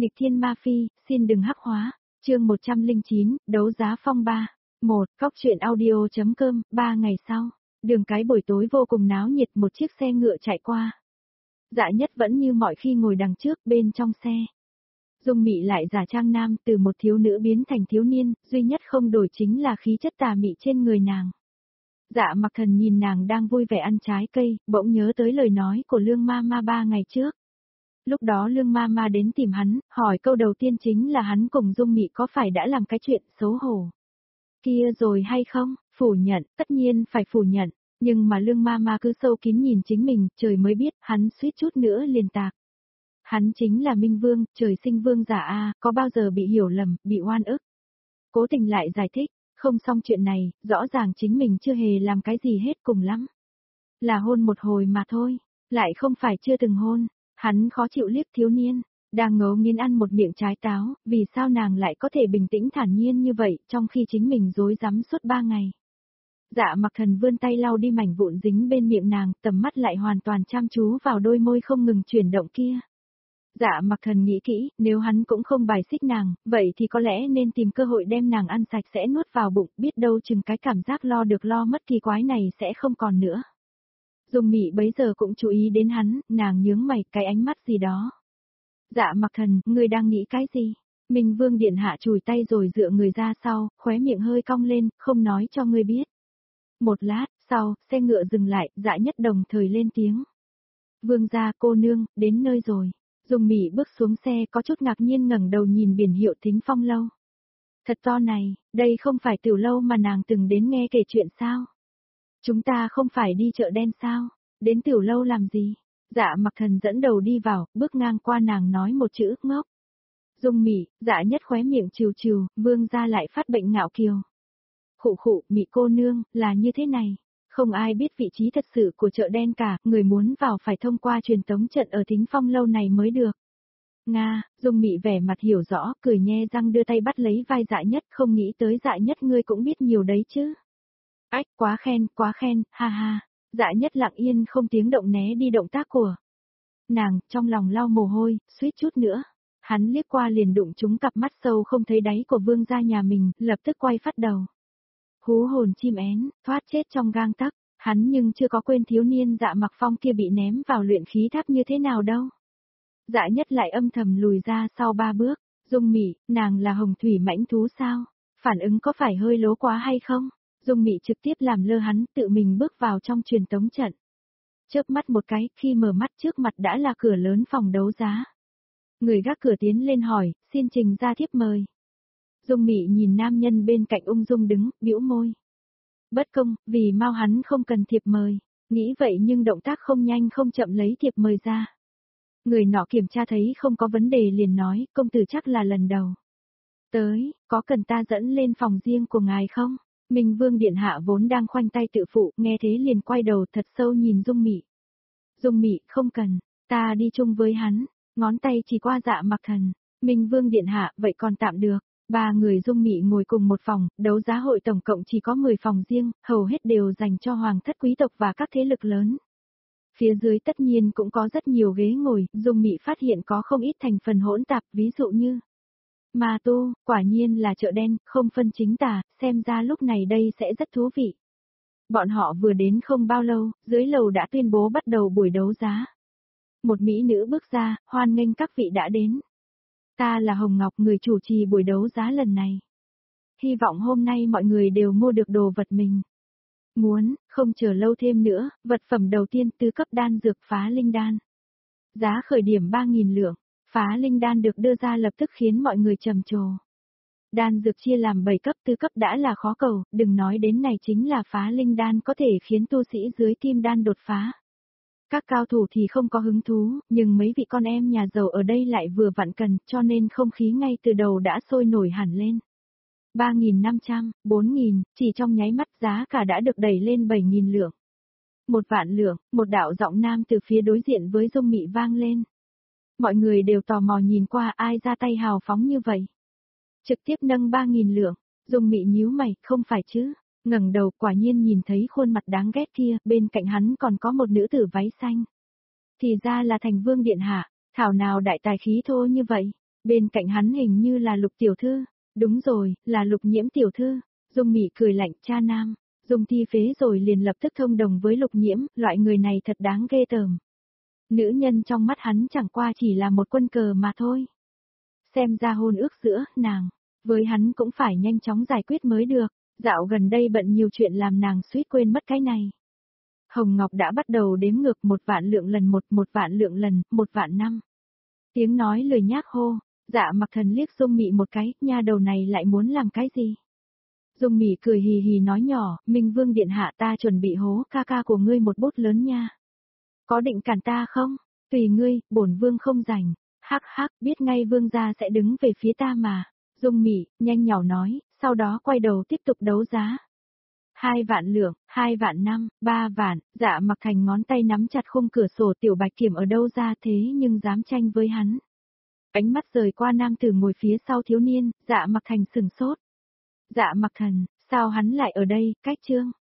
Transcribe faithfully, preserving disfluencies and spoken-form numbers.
Nghịch thiên ma phi, xin đừng hắc hóa. Chương một trăm lẻ chín, đấu giá phong ba. một. Cóc truyện audio.com, ba ngày sau. Đường cái buổi tối vô cùng náo nhiệt, một chiếc xe ngựa chạy qua. Dạ Nhất vẫn như mọi khi ngồi đằng trước, bên trong xe. Dung Mị lại giả trang nam, từ một thiếu nữ biến thành thiếu niên, duy nhất không đổi chính là khí chất tà mị trên người nàng. Dạ Mặc Thần nhìn nàng đang vui vẻ ăn trái cây, bỗng nhớ tới lời nói của Lương Ma Ma ba ngày trước. Lúc đó Lương Ma Ma đến tìm hắn, hỏi câu đầu tiên chính là hắn cùng Dung Mị có phải đã làm cái chuyện xấu hổ kia rồi hay không? Phủ nhận, tất nhiên phải phủ nhận, nhưng mà Lương Ma Ma cứ sâu kín nhìn chính mình, trời mới biết, hắn suýt chút nữa liền tạc. Hắn chính là Minh Vương, trời sinh vương giả a, có bao giờ bị hiểu lầm, bị oan ức. Cố Tình lại giải thích, không xong chuyện này, rõ ràng chính mình chưa hề làm cái gì hết, cùng lắm là hôn một hồi mà thôi, lại không phải chưa từng hôn. Hắn khó chịu liếc thiếu niên, đang ngấu nghiến ăn một miệng trái táo, vì sao nàng lại có thể bình tĩnh thản nhiên như vậy, trong khi chính mình rối rắm suốt ba ngày. Dạ Mặc Thần vươn tay lau đi mảnh vụn dính bên miệng nàng, tầm mắt lại hoàn toàn chăm chú vào đôi môi không ngừng chuyển động kia. Dạ Mặc Thần nghĩ kỹ, nếu hắn cũng không bài xích nàng, vậy thì có lẽ nên tìm cơ hội đem nàng ăn sạch sẽ nuốt vào bụng, biết đâu chừng cái cảm giác lo được lo mất kỳ quái này sẽ không còn nữa. Dung Mị bấy giờ cũng chú ý đến hắn, nàng nhướng mày, cái ánh mắt gì đó. Dạ Mặc Thần, ngươi đang nghĩ cái gì? Minh Vương điện hạ chùi tay rồi dựa người ra sau, khóe miệng hơi cong lên, không nói cho ngươi biết. Một lát, sau, xe ngựa dừng lại, Dạ Nhất đồng thời lên tiếng. Vương gia, cô nương, đến nơi rồi. Dung Mị bước xuống xe có chút ngạc nhiên ngẩng đầu nhìn biển hiệu Thính Phong lâu. Thật to này, đây không phải tiểu lâu mà nàng từng đến nghe kể chuyện sao? Chúng ta không phải đi chợ đen sao? Đến tiểu lâu làm gì? Dạ Mặc Thần dẫn đầu đi vào, bước ngang qua nàng nói một chữ ngốc. Dung Mị, Dạ Nhất khóe miệng trừ trừ, vương gia lại phát bệnh ngạo kiều. Khụ khụ, Mị cô nương, là như thế này. Không ai biết vị trí thật sự của chợ đen cả, người muốn vào phải thông qua truyền tống trận ở Thính Phong lâu này mới được. Nga, Dung Mị vẻ mặt hiểu rõ, cười nhe răng đưa tay bắt lấy vai Dạ Nhất, không nghĩ tới Dạ Nhất ngươi cũng biết nhiều đấy chứ. Ách, quá khen, quá khen, ha ha. Dạ Nhất lặng yên không tiếng động né đi động tác của nàng, trong lòng lau mồ hôi, suýt chút nữa. Hắn liếc qua liền đụng trúng cặp mắt sâu không thấy đáy của vương gia nhà mình, lập tức quay phát đầu. Hú hồn chim én, thoát chết trong gang tấc, hắn nhưng chưa có quên thiếu niên Dạ Mặc Phong kia bị ném vào luyện khí tháp như thế nào đâu. Dạ Nhất lại âm thầm lùi ra sau ba bước, Dung Mị, nàng là hồng thủy mãnh thú sao? Phản ứng có phải hơi lố quá hay không? Dung Mị trực tiếp làm lơ hắn, tự mình bước vào trong truyền tống trận. Chớp mắt một cái, khi mở mắt trước mặt đã là cửa lớn phòng đấu giá. Người gác cửa tiến lên hỏi, xin trình ra thiếp mời. Dung Mị nhìn nam nhân bên cạnh ung dung đứng, bĩu môi. Bất công, vì mau hắn không cần thiệp mời, nghĩ vậy nhưng động tác không nhanh không chậm lấy thiệp mời ra. Người nọ kiểm tra thấy không có vấn đề liền nói, công tử chắc là lần đầu tới, có cần ta dẫn lên phòng riêng của ngài không? Minh Vương điện hạ vốn đang khoanh tay tự phụ, nghe thế liền quay đầu thật sâu nhìn Dung Mị. Dung Mị, không cần, ta đi chung với hắn, ngón tay chỉ qua Dạ Mặc Thần. Minh Vương điện hạ, vậy còn tạm được. Ba người Dung Mị ngồi cùng một phòng, đấu giá hội tổng cộng chỉ có mười phòng riêng, hầu hết đều dành cho hoàng thất quý tộc và các thế lực lớn. Phía dưới tất nhiên cũng có rất nhiều ghế ngồi, Dung Mị phát hiện có không ít thành phần hỗn tạp, ví dụ như ma tu, quả nhiên là chợ đen, không phân chính tà, xem ra lúc này đây sẽ rất thú vị. Bọn họ vừa đến không bao lâu, dưới lầu đã tuyên bố bắt đầu buổi đấu giá. Một mỹ nữ bước ra, hoan nghênh các vị đã đến. Ta là Hồng Ngọc, người chủ trì buổi đấu giá lần này. Hy vọng hôm nay mọi người đều mua được đồ vật mình muốn, không chờ lâu thêm nữa, vật phẩm đầu tiên tứ cấp đan dược phá linh đan. Giá khởi điểm ba nghìn lượng, phá linh đan được đưa ra lập tức khiến mọi người trầm trồ. Đan dược chia làm bảy cấp, tư cấp đã là khó cầu, đừng nói đến này chính là phá linh đan có thể khiến tu sĩ dưới kim đan đột phá. Các cao thủ thì không có hứng thú, nhưng mấy vị con em nhà giàu ở đây lại vừa vặn cần, cho nên không khí ngay từ đầu đã sôi nổi hẳn lên. ba nghìn năm trăm, bốn nghìn, chỉ trong nháy mắt giá cả đã được đẩy lên bảy nghìn lượng. Một vạn lượng, một đạo giọng nam từ phía đối diện với Dung Mị vang lên. Mọi người đều tò mò nhìn qua ai ra tay hào phóng như vậy. Trực tiếp nâng ba nghìn lượng, Dung Mị nhíu mày, không phải chứ. Ngẩng đầu quả nhiên nhìn thấy khuôn mặt đáng ghét kia, bên cạnh hắn còn có một nữ tử váy xanh. Thì ra là Thành Vương điện hạ, thảo nào đại tài khí thô như vậy. Bên cạnh hắn hình như là Lục tiểu thư. Đúng rồi, là Lục Nhiễm tiểu thư. Dung Mị cười lạnh, cha nam. Dung Thi phế rồi liền lập tức thông đồng với Lục Nhiễm, loại người này thật đáng ghê tởm. Nữ nhân trong mắt hắn chẳng qua chỉ là một quân cờ mà thôi. Xem ra hôn ước giữa nàng với hắn cũng phải nhanh chóng giải quyết mới được. Dạo gần đây bận nhiều chuyện làm nàng suýt quên mất cái này. Hồng Ngọc đã bắt đầu đếm ngược một vạn lượng lần một, một vạn lượng lần, một vạn năm. Tiếng nói lười nhác hô, Dạ Mặc Thần liếc Dung Mị một cái, nha đầu này lại muốn làm cái gì? Dung Mị cười hì hì nói nhỏ, Minh Vương điện hạ, ta chuẩn bị hố ca ca của ngươi một bút lớn nha. Có định cản ta không? Tùy ngươi, bổn vương không rảnh. Hắc hắc, biết ngay vương gia sẽ đứng về phía ta mà. Dung Mị nhanh nhỏ nói, sau đó quay đầu tiếp tục đấu giá. Hai vạn lượng, hai vạn năm, ba vạn. Dạ Mặc Thành ngón tay nắm chặt khung cửa sổ, Tiểu Bạch Kiểm ở đâu ra thế nhưng dám tranh với hắn. Ánh mắt rời qua nam tử ngồi phía sau thiếu niên, Dạ Mặc Thành sừng sốt. Dạ Mặc Thần, sao hắn lại ở đây? Cách chương